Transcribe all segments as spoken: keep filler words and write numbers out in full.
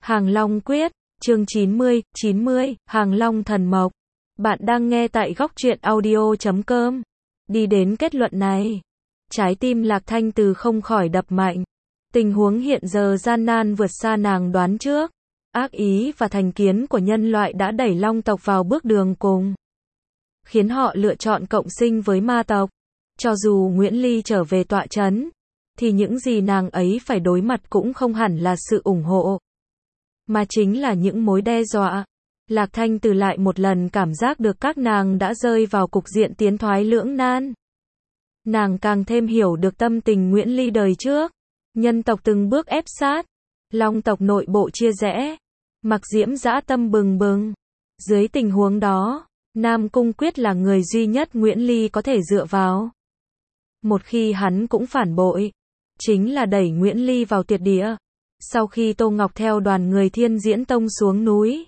Hàng Long Quyết, chương chín mươi, chín mươi, Hàng Long Thần Mộc. Bạn đang nghe tại góc truyện audio chấm com. Đi đến kết luận này, trái tim Lạc Thanh Từ không khỏi đập mạnh. Tình huống hiện giờ gian nan vượt xa nàng đoán trước. Ác ý và thành kiến của nhân loại đã đẩy Long tộc vào bước đường cùng, khiến họ lựa chọn cộng sinh với ma tộc. Cho dù Nguyễn Ly trở về tọa trấn, thì những gì nàng ấy phải đối mặt cũng không hẳn là sự ủng hộ, mà chính là những mối đe dọa. Lạc Thanh Từ lại một lần cảm giác được các nàng đã rơi vào cục diện tiến thoái lưỡng nan. Nàng càng thêm hiểu được tâm tình Nguyễn Ly đời trước. Nhân tộc từng bước ép sát, Long tộc nội bộ chia rẽ, Mặc Diễm dã tâm bừng bừng. Dưới tình huống đó, Nam Cung Quyết là người duy nhất Nguyễn Ly có thể dựa vào. Một khi hắn cũng phản bội, chính là đẩy Nguyễn Ly vào tuyệt địa. Sau khi Tô Ngọc theo đoàn người Thiên Diễn Tông xuống núi,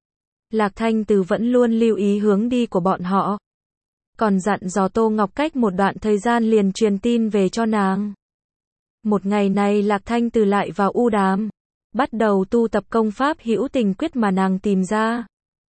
Lạc Thanh Từ vẫn luôn lưu ý hướng đi của bọn họ, còn dặn dò Tô Ngọc cách một đoạn thời gian liền truyền tin về cho nàng. Một ngày này Lạc Thanh Từ lại vào U Đàm, bắt đầu tu tập công pháp Hữu Tình Quyết mà nàng tìm ra.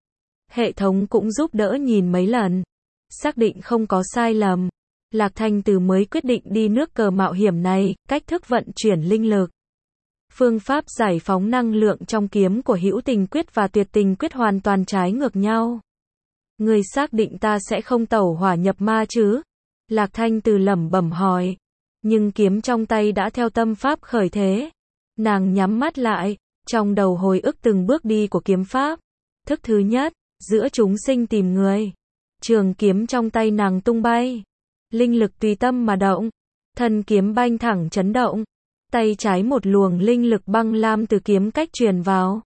Hệ thống cũng giúp đỡ nhìn mấy lần, xác định không có sai lầm. Lạc Thanh Từ mới quyết định đi nước cờ mạo hiểm này. Cách thức vận chuyển linh lực, phương pháp giải phóng năng lượng trong kiếm của Hữu Tình Quyết và Tuyệt Tình Quyết hoàn toàn trái ngược nhau. Người xác định ta sẽ không tẩu hỏa nhập ma chứ? Lạc Thanh Từ lẩm bẩm hỏi. Nhưng kiếm trong tay đã theo tâm pháp khởi thế. Nàng nhắm mắt lại, trong đầu hồi ức từng bước đi của kiếm pháp. Thức thứ nhất, giữa chúng sinh tìm người. Trường kiếm trong tay nàng tung bay, linh lực tùy tâm mà động, thân kiếm banh thẳng chấn động. Tay trái một luồng linh lực băng lam từ kiếm cách truyền vào,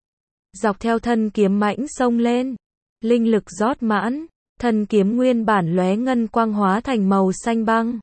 dọc theo thân kiếm mãnh xông lên, linh lực rót mãn, thân kiếm nguyên bản lóe ngân quang hóa thành màu xanh băng,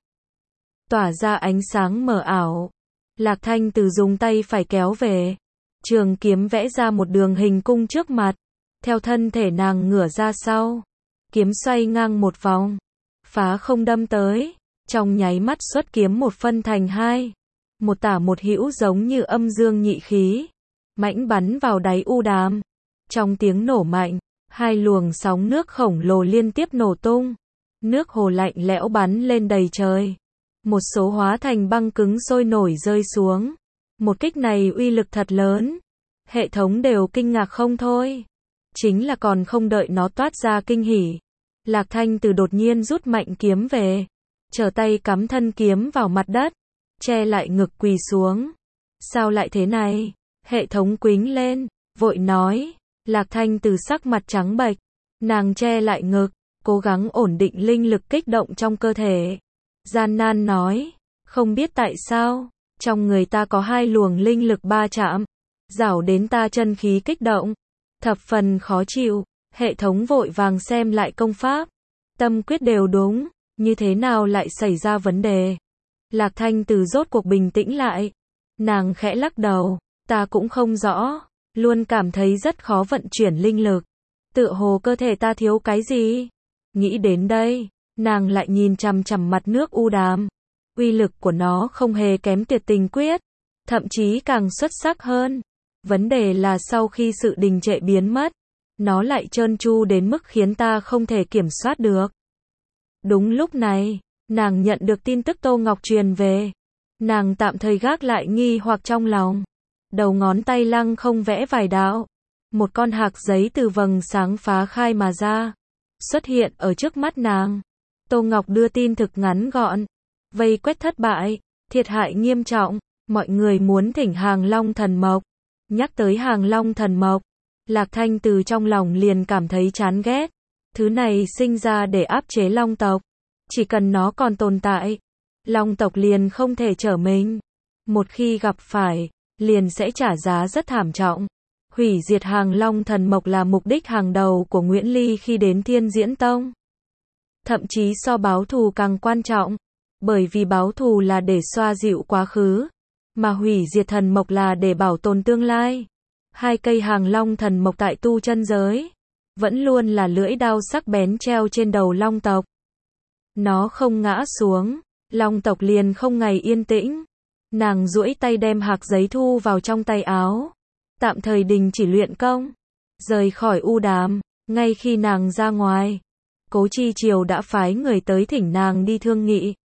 tỏa ra ánh sáng mờ ảo. Lạc Thanh Từ dùng tay phải kéo về, trường kiếm vẽ ra một đường hình cung trước mặt, theo thân thể nàng ngửa ra sau, kiếm xoay ngang một vòng, phá không đâm tới, trong nháy mắt xuất kiếm một phân thành hai, một tả một hữu giống như âm dương nhị khí, mãnh bắn vào đáy U Đàm. Trong tiếng nổ mạnh, hai luồng sóng nước khổng lồ liên tiếp nổ tung, nước hồ lạnh lẽo bắn lên đầy trời, một số hóa thành băng cứng sôi nổi rơi xuống. Một kích này uy lực thật lớn, hệ thống đều kinh ngạc không thôi. Chính là còn không đợi nó toát ra kinh hỉ, Lạc Thanh Từ đột nhiên rút mạnh kiếm về, trở tay cắm thân kiếm vào mặt đất, che lại ngực quỳ xuống. Sao lại thế này? Hệ thống quính lên, vội nói. Lạc Thanh Từ sắc mặt trắng bệch, nàng che lại ngực, cố gắng ổn định linh lực kích động trong cơ thể. Gian nan nói, không biết tại sao, trong người ta có hai luồng linh lực ba chạm, rảo đến ta chân khí kích động, thập phần khó chịu. Hệ thống vội vàng xem lại công pháp, tâm quyết đều đúng, như thế nào lại xảy ra vấn đề? Lạc Thanh Từ rốt cuộc bình tĩnh lại, nàng khẽ lắc đầu, ta cũng không rõ, luôn cảm thấy rất khó vận chuyển linh lực, tựa hồ cơ thể ta thiếu cái gì. Nghĩ đến đây, nàng lại nhìn chằm chằm mặt nước U Đàm, uy lực của nó không hề kém Tuyệt Tình Quyết, thậm chí càng xuất sắc hơn. Vấn đề là sau khi sự đình trệ biến mất, nó lại trơn tru đến mức khiến ta không thể kiểm soát được. Đúng lúc này, nàng nhận được tin tức Tô Ngọc truyền về. Nàng tạm thời gác lại nghi hoặc trong lòng, đầu ngón tay lăng không vẽ vài đạo, một con hạc giấy từ vầng sáng phá khai mà ra, xuất hiện ở trước mắt nàng. Tô Ngọc đưa tin thực ngắn gọn, vây quét thất bại, thiệt hại nghiêm trọng, mọi người muốn thỉnh Hàng Long Thần Mộc. Nhắc tới Hàng Long Thần Mộc, Lạc Thanh Từ trong lòng liền cảm thấy chán ghét. Thứ này sinh ra để áp chế Long tộc, chỉ cần nó còn tồn tại, Long tộc liền không thể trở mình. Một khi gặp phải, liền sẽ trả giá rất thảm trọng. Hủy diệt Hàng Long Thần Mộc là mục đích hàng đầu của Nguyễn Ly khi đến Thiên Diễn Tông. Thậm chí so báo thù càng quan trọng, bởi vì báo thù là để xoa dịu quá khứ, mà hủy diệt thần mộc là để bảo tồn tương lai. Hai cây Hàng Long Thần Mộc tại tu chân giới vẫn luôn là lưỡi đao sắc bén treo trên đầu Long tộc. Nó không ngã xuống, Long tộc liền không ngày yên tĩnh. Nàng duỗi tay đem hạc giấy thu vào trong tay áo, tạm thời đình chỉ luyện công, rời khỏi U Đàm. Ngay khi nàng ra ngoài, Cố Chi Triều đã phái người tới thỉnh nàng đi thương nghị.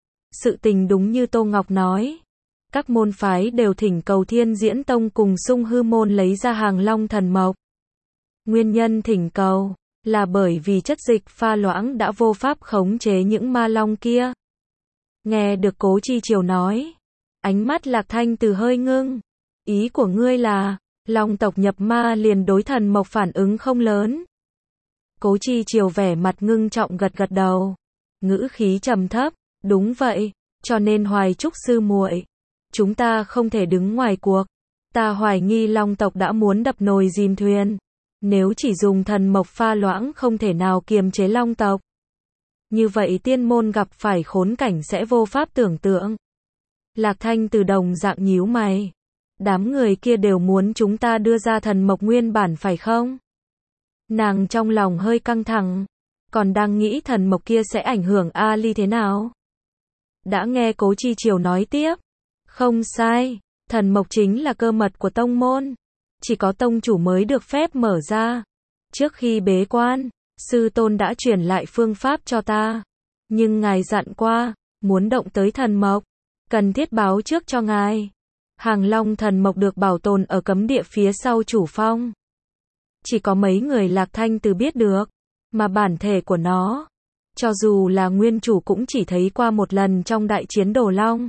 Sự tình đúng như Tô Ngọc nói, các môn phái đều thỉnh cầu Thiên Diễn Tông cùng Sung Hư Môn lấy ra Hàng Long Thần Mộc. Nguyên nhân thỉnh cầu là bởi vì chất dịch pha loãng đã vô pháp khống chế những ma long kia. Nghe được Cố Chi Triều nói, ánh mắt Lạc Thanh Từ hơi ngưng. Ý của ngươi là, long tộc nhập ma liền đối thần mộc phản ứng không lớn. Cố Chi Triều vẻ mặt ngưng trọng gật gật đầu, ngữ khí trầm thấp, đúng vậy, cho nên Hoài Trúc sư muội, chúng ta không thể đứng ngoài cuộc. Ta hoài nghi long tộc đã muốn đập nồi dìm thuyền. Nếu chỉ dùng thần mộc pha loãng không thể nào kiềm chế long tộc, như vậy tiên môn gặp phải khốn cảnh sẽ vô pháp tưởng tượng. Lạc Thanh Từ đồng dạng nhíu mày. Đám người kia đều muốn chúng ta đưa ra thần mộc nguyên bản phải không? Nàng trong lòng hơi căng thẳng, còn đang nghĩ thần mộc kia sẽ ảnh hưởng A Ly thế nào. Đã nghe Cố Chi Triều nói tiếp, không sai, thần mộc chính là cơ mật của tông môn, chỉ có tông chủ mới được phép mở ra. Trước khi bế quan, sư tôn đã truyền lại phương pháp cho ta, nhưng ngài dặn qua, muốn động tới thần mộc, cần thiết báo trước cho ngài. Hàng Long Thần Mộc được bảo tồn ở cấm địa phía sau chủ phong. Chỉ có mấy người Lạc Thanh Từ biết được, mà bản thể của nó, cho dù là nguyên chủ cũng chỉ thấy qua một lần trong đại chiến Đồ Long.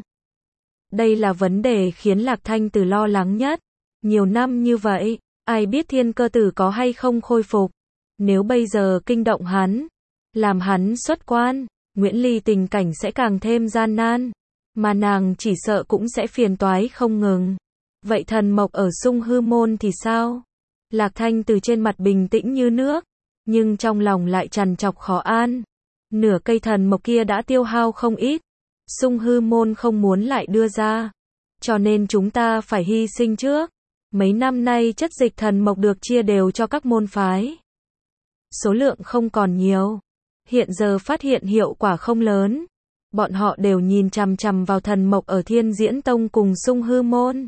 Đây là vấn đề khiến Lạc Thanh Từ lo lắng nhất. Nhiều năm như vậy, ai biết Thiên Cơ Tử có hay không khôi phục. Nếu bây giờ kinh động hắn, làm hắn xuất quan, Nguyễn Ly tình cảnh sẽ càng thêm gian nan. Mà nàng chỉ sợ cũng sẽ phiền toái không ngừng. Vậy thần mộc ở Sung Hư Môn thì sao? Lạc Thanh Từ trên mặt bình tĩnh như nước, nhưng trong lòng lại trằn trọc khó an. Nửa cây thần mộc kia đã tiêu hao không ít. Sung Hư Môn không muốn lại đưa ra, cho nên chúng ta phải hy sinh trước. Mấy năm nay chất dịch thần mộc được chia đều cho các môn phái. Số lượng không còn nhiều. Hiện giờ phát hiện hiệu quả không lớn. Bọn họ đều nhìn chằm chằm vào thần mộc ở Thiên Diễn Tông cùng Sung Hư Môn.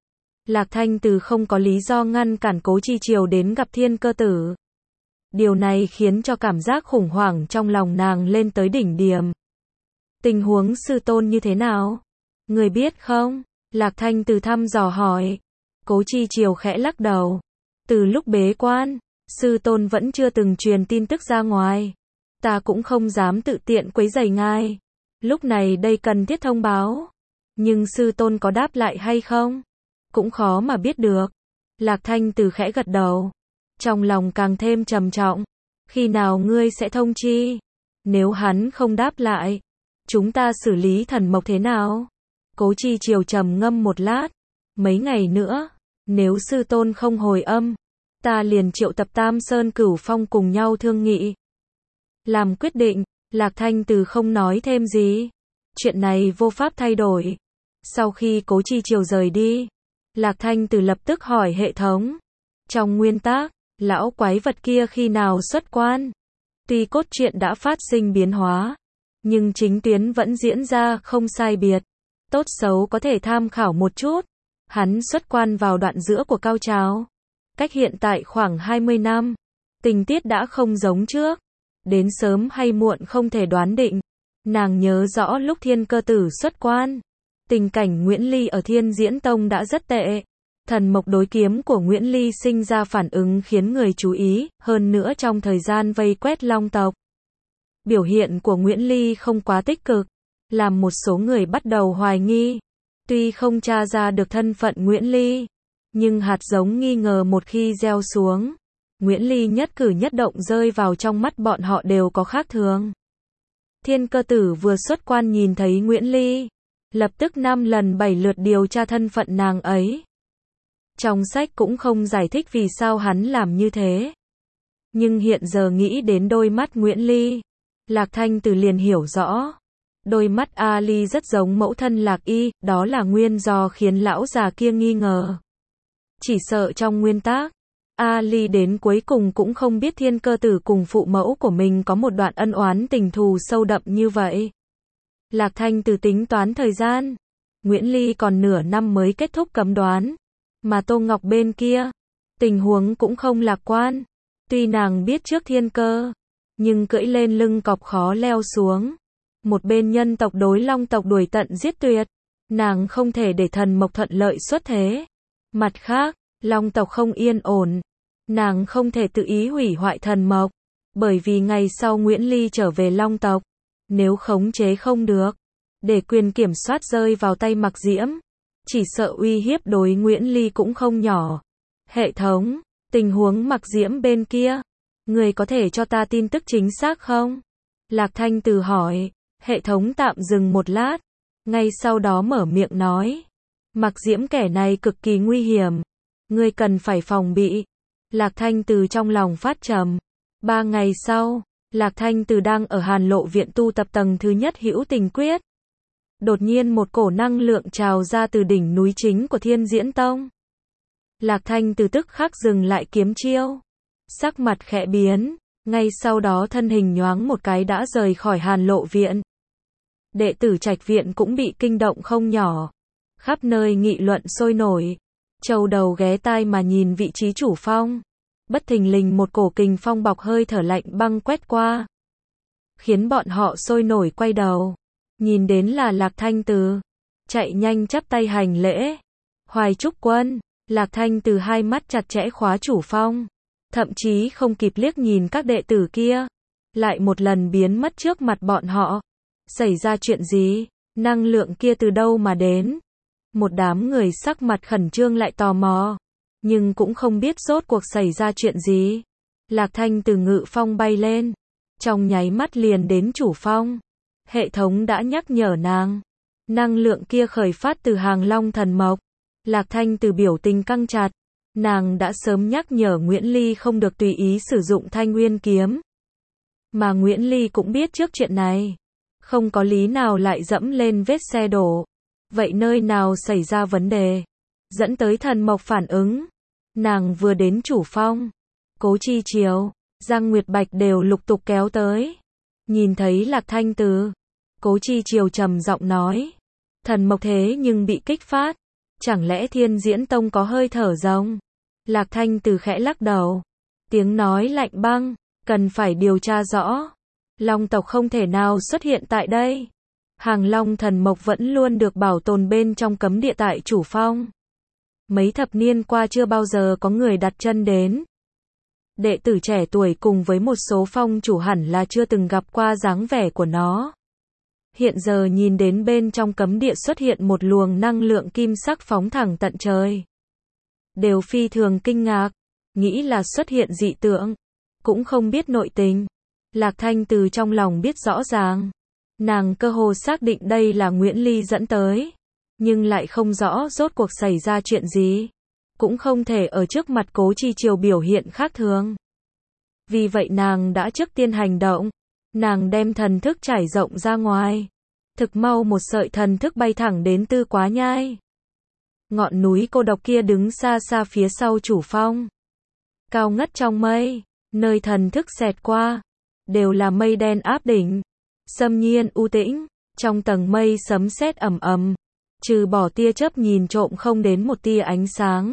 Lạc Thanh Từ không có lý do ngăn cản Cố Chi Triều đến gặp Thiên Cơ Tử. Điều này khiến cho cảm giác khủng hoảng trong lòng nàng lên tới đỉnh điểm. Tình huống sư tôn như thế nào? Người biết không? Lạc Thanh Từ thăm dò hỏi. Cố Chi Triều khẽ lắc đầu. Từ lúc bế quan, sư tôn vẫn chưa từng truyền tin tức ra ngoài. Ta cũng không dám tự tiện quấy rầy ngài. Lúc này đây cần thiết thông báo. Nhưng sư tôn có đáp lại hay không? Cũng khó mà biết được. Lạc Thanh Từ khẽ gật đầu. Trong lòng càng thêm trầm trọng. Khi nào ngươi sẽ thông chi? Nếu hắn không đáp lại, chúng ta xử lý thần mộc thế nào? Cố Chi Triều trầm ngâm một lát. Mấy ngày nữa, nếu sư tôn không hồi âm, ta liền triệu tập Tam Sơn Cửu Phong cùng nhau thương nghị. Làm quyết định. Lạc Thanh Từ không nói thêm gì. Chuyện này vô pháp thay đổi. Sau khi Cố Chi Triều rời đi, Lạc Thanh Từ lập tức hỏi hệ thống. Trong nguyên tắc, lão quái vật kia khi nào xuất quan? Tuy cốt truyện đã phát sinh biến hóa, nhưng chính tuyến vẫn diễn ra không sai biệt. Tốt xấu có thể tham khảo một chút. Hắn xuất quan vào đoạn giữa của cao trào. Cách hiện tại khoảng hai mươi năm. Tình tiết đã không giống trước. Đến sớm hay muộn không thể đoán định. Nàng nhớ rõ lúc Thiên Cơ Tử xuất quan, tình cảnh Nguyễn Ly ở Thiên Diễn Tông đã rất tệ. Thần mộc đối kiếm của Nguyễn Ly sinh ra phản ứng khiến người chú ý, hơn nữa trong thời gian vây quét long tộc. Biểu hiện của Nguyễn Ly không quá tích cực, làm một số người bắt đầu hoài nghi. Tuy không tra ra được thân phận Nguyễn Ly, nhưng hạt giống nghi ngờ một khi gieo xuống, Nguyễn Ly nhất cử nhất động rơi vào trong mắt bọn họ đều có khác thường. Thiên Cơ Tử vừa xuất quan nhìn thấy Nguyễn Ly, lập tức năm lần bảy lượt điều tra thân phận nàng ấy. Trong sách cũng không giải thích vì sao hắn làm như thế. Nhưng hiện giờ nghĩ đến đôi mắt Nguyễn Ly, Lạc Thanh Từ liền hiểu rõ. Đôi mắt A Ly rất giống mẫu thân Lạc Y, đó là nguyên do khiến lão già kia nghi ngờ. Chỉ sợ trong nguyên tắc, A Ly đến cuối cùng cũng không biết Thiên Cơ Tử cùng phụ mẫu của mình có một đoạn ân oán tình thù sâu đậm như vậy. Lạc Thanh Từ tính toán thời gian. Nguyễn Ly còn nửa năm mới kết thúc cấm đoán. Mà Tô Ngọc bên kia, tình huống cũng không lạc quan. Tuy nàng biết trước thiên cơ, nhưng cưỡi lên lưng cọp khó leo xuống. Một bên nhân tộc đối long tộc đuổi tận giết tuyệt, nàng không thể để thần mộc thuận lợi xuất thế. Mặt khác, long tộc không yên ổn, nàng không thể tự ý hủy hoại thần mộc, bởi vì ngày sau Nguyễn Ly trở về long tộc, nếu khống chế không được, để quyền kiểm soát rơi vào tay Mặc Diễm, chỉ sợ uy hiếp đối Nguyễn Ly cũng không nhỏ. Hệ thống, tình huống Mặc Diễm bên kia, người có thể cho ta tin tức chính xác không? Lạc Thanh Từ hỏi, hệ thống tạm dừng một lát, ngay sau đó mở miệng nói, Mặc Diễm kẻ này cực kỳ nguy hiểm, ngươi cần phải phòng bị. Lạc Thanh Từ trong lòng phát trầm. Ba ngày sau, Lạc Thanh Từ đang ở Hàn Lộ viện tu tập tầng thứ nhất Hữu Tình Quyết. Đột nhiên một cổ năng lượng trào ra từ đỉnh núi chính của Thiên Diễn Tông. Lạc Thanh Từ tức khắc dừng lại kiếm chiêu, sắc mặt khẽ biến, ngay sau đó thân hình nhoáng một cái đã rời khỏi Hàn Lộ viện. Đệ tử Trạch viện cũng bị kinh động không nhỏ, khắp nơi nghị luận sôi nổi, châu đầu ghé tai mà nhìn vị trí chủ phong. Bất thình lình một cổ kình phong bọc hơi thở lạnh băng quét qua, khiến bọn họ sôi nổi quay đầu, nhìn đến là Lạc Thanh Từ, chạy nhanh chắp tay hành lễ. Hoài Trúc Quân. Lạc Thanh Từ hai mắt chặt chẽ khóa chủ phong, thậm chí không kịp liếc nhìn các đệ tử kia, lại một lần biến mất trước mặt bọn họ. Xảy ra chuyện gì? Năng lượng kia từ đâu mà đến? Một đám người sắc mặt khẩn trương lại tò mò, nhưng cũng không biết rốt cuộc xảy ra chuyện gì. Lạc Thanh Từ ngự phong bay lên, trong nháy mắt liền đến chủ phong. Hệ thống đã nhắc nhở nàng, năng lượng kia khởi phát từ Hàng Long thần mộc. Lạc Thanh Từ biểu tình căng chặt, nàng đã sớm nhắc nhở Nguyễn Ly không được tùy ý sử dụng Thanh Nguyên kiếm. Mà Nguyễn Ly cũng biết trước chuyện này, không có lý nào lại dẫm lên vết xe đổ. Vậy nơi nào xảy ra vấn đề, dẫn tới thần mộc phản ứng? Nàng vừa đến chủ phong, Cố Chi Triều, Giang Nguyệt Bạch đều lục tục kéo tới. Nhìn thấy Lạc Thanh Từ, Cố Chi Triều trầm giọng nói, thần mộc thế nhưng bị kích phát, chẳng lẽ Thiên Diễn Tông có hơi thở rồng? Lạc Thanh Từ khẽ lắc đầu, tiếng nói lạnh băng, cần phải điều tra rõ. Long tộc không thể nào xuất hiện tại đây. Hàng Long thần mộc vẫn luôn được bảo tồn bên trong cấm địa tại chủ phong. Mấy thập niên qua chưa bao giờ có người đặt chân đến. Đệ tử trẻ tuổi cùng với một số phong chủ hẳn là chưa từng gặp qua dáng vẻ của nó. Hiện giờ nhìn đến bên trong cấm địa xuất hiện một luồng năng lượng kim sắc phóng thẳng tận trời. Đều phi thường kinh ngạc, nghĩ là xuất hiện dị tượng, cũng không biết nội tình. Lạc Thanh Từ trong lòng biết rõ ràng, nàng cơ hồ xác định đây là Nguyễn Ly dẫn tới, nhưng lại không rõ rốt cuộc xảy ra chuyện gì, cũng không thể ở trước mặt Cố Chi Triều biểu hiện khác thường. Vì vậy nàng đã trước tiên hành động, nàng đem thần thức trải rộng ra ngoài, thực mau một sợi thần thức bay thẳng đến Tư Quá Nhai. Ngọn núi cô độc kia đứng xa xa phía sau chủ phong, cao ngất trong mây, nơi thần thức xẹt qua, đều là mây đen áp đỉnh, xâm nhiên u tĩnh, trong tầng mây sấm sét ầm ầm, trừ bỏ tia chớp nhìn trộm không đến một tia ánh sáng.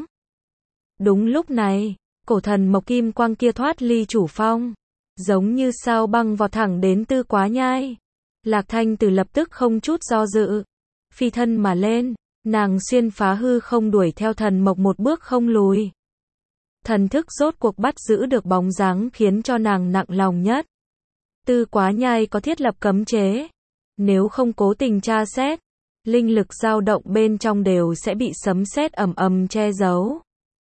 Đúng lúc này, cổ thần mộc kim quang kia thoát ly chủ phong, giống như sao băng vọt thẳng đến Tư Quá Nhai. Lạc Thanh Từ lập tức không chút do dự, phi thân mà lên, nàng xuyên phá hư không đuổi theo thần mộc một bước không lùi. Thần thức rốt cuộc bắt giữ được bóng dáng khiến cho nàng nặng lòng nhất. Tư Quá Nhai có thiết lập cấm chế, nếu không cố tình tra xét, linh lực dao động bên trong đều sẽ bị sấm sét ầm ầm che giấu.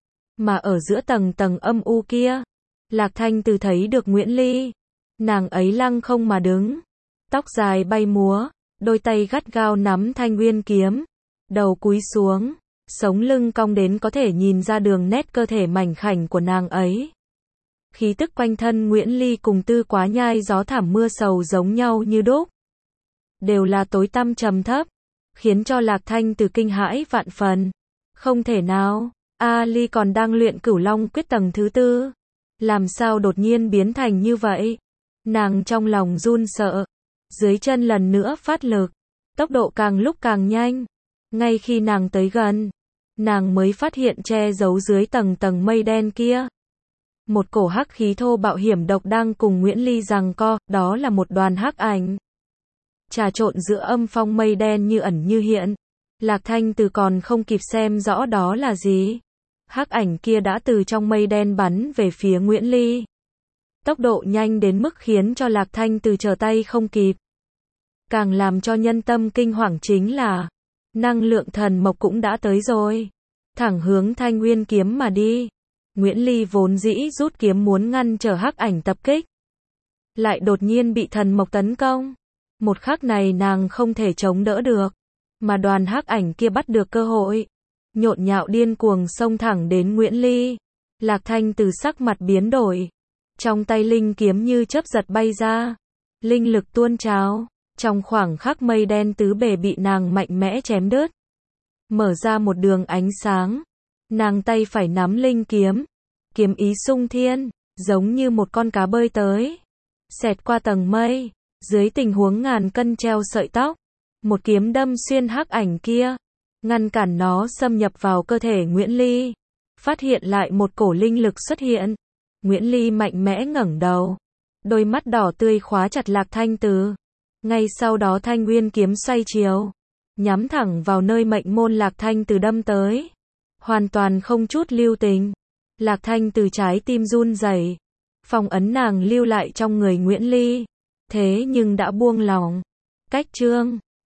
Mà ở giữa tầng tầng âm u kia, Lạc Thanh Từ thấy được Nguyễn Ly, nàng ấy lăng không mà đứng, tóc dài bay múa, đôi tay gắt gao nắm Thanh Nguyên kiếm, đầu cúi xuống, sống lưng cong đến có thể nhìn ra đường nét cơ thể mảnh khảnh của nàng ấy. Khí tức quanh thân Nguyễn Ly cùng Tư Quá Nhai gió thảm mưa sầu giống nhau như đúc, đều là tối tăm trầm thấp, khiến cho Lạc Thanh Từ kinh hãi vạn phần. Không thể nào, A Ly còn đang luyện Cửu Long quyết tầng thứ tư, làm sao đột nhiên biến thành như vậy? Nàng trong lòng run sợ, dưới chân lần nữa phát lực, tốc độ càng lúc càng nhanh. Ngay khi nàng tới gần, nàng mới phát hiện che giấu dưới tầng tầng mây đen kia. Một cổ hắc khí thô bạo hiểm độc đang cùng Nguyễn Ly giằng co, đó là một đoàn hắc ảnh. Trà trộn giữa âm phong mây đen như ẩn như hiện. Lạc Thanh Từ còn không kịp xem rõ đó là gì. Hắc ảnh kia đã từ trong mây đen bắn về phía Nguyễn Ly. Tốc độ nhanh đến mức khiến cho Lạc Thanh Từ trở tay không kịp. Càng làm cho nhân tâm kinh hoàng chính là năng lượng thần mộc cũng đã tới rồi. Thẳng hướng Thanh Nguyên kiếm mà đi. Nguyễn Ly vốn dĩ rút kiếm muốn ngăn trở hắc ảnh tập kích. Lại đột nhiên bị thần mộc tấn công. Một khắc này nàng không thể chống đỡ được. Mà đoàn hắc ảnh kia bắt được cơ hội. Nhộn nhạo điên cuồng xông thẳng đến Nguyễn Ly. Lạc Thanh Từ sắc mặt biến đổi. Trong tay linh kiếm như chớp giật bay ra. Linh lực tuôn trào. Trong khoảng khắc mây đen tứ bề bị nàng mạnh mẽ chém đứt. Mở ra một đường ánh sáng. Nàng tay phải nắm linh kiếm. Kiếm ý sung thiên. Giống như một con cá bơi tới. Xẹt qua tầng mây. Dưới tình huống ngàn cân treo sợi tóc. Một kiếm đâm xuyên hắc ảnh kia. Ngăn cản nó xâm nhập vào cơ thể Nguyễn Ly. Phát hiện lại một cổ linh lực xuất hiện. Nguyễn Ly mạnh mẽ ngẩng đầu. Đôi mắt đỏ tươi khóa chặt Lạc Thanh Từ. Ngay sau đó Thanh Nguyên kiếm xoay chiều. Nhắm thẳng vào nơi mệnh môn Lạc Thanh Từ đâm tới. Hoàn toàn không chút lưu tình. Lạc Thanh Từ trái tim run rẩy. Phong ấn nàng lưu lại trong người Nguyễn Ly. Thế nhưng đã buông lỏng. Cách chương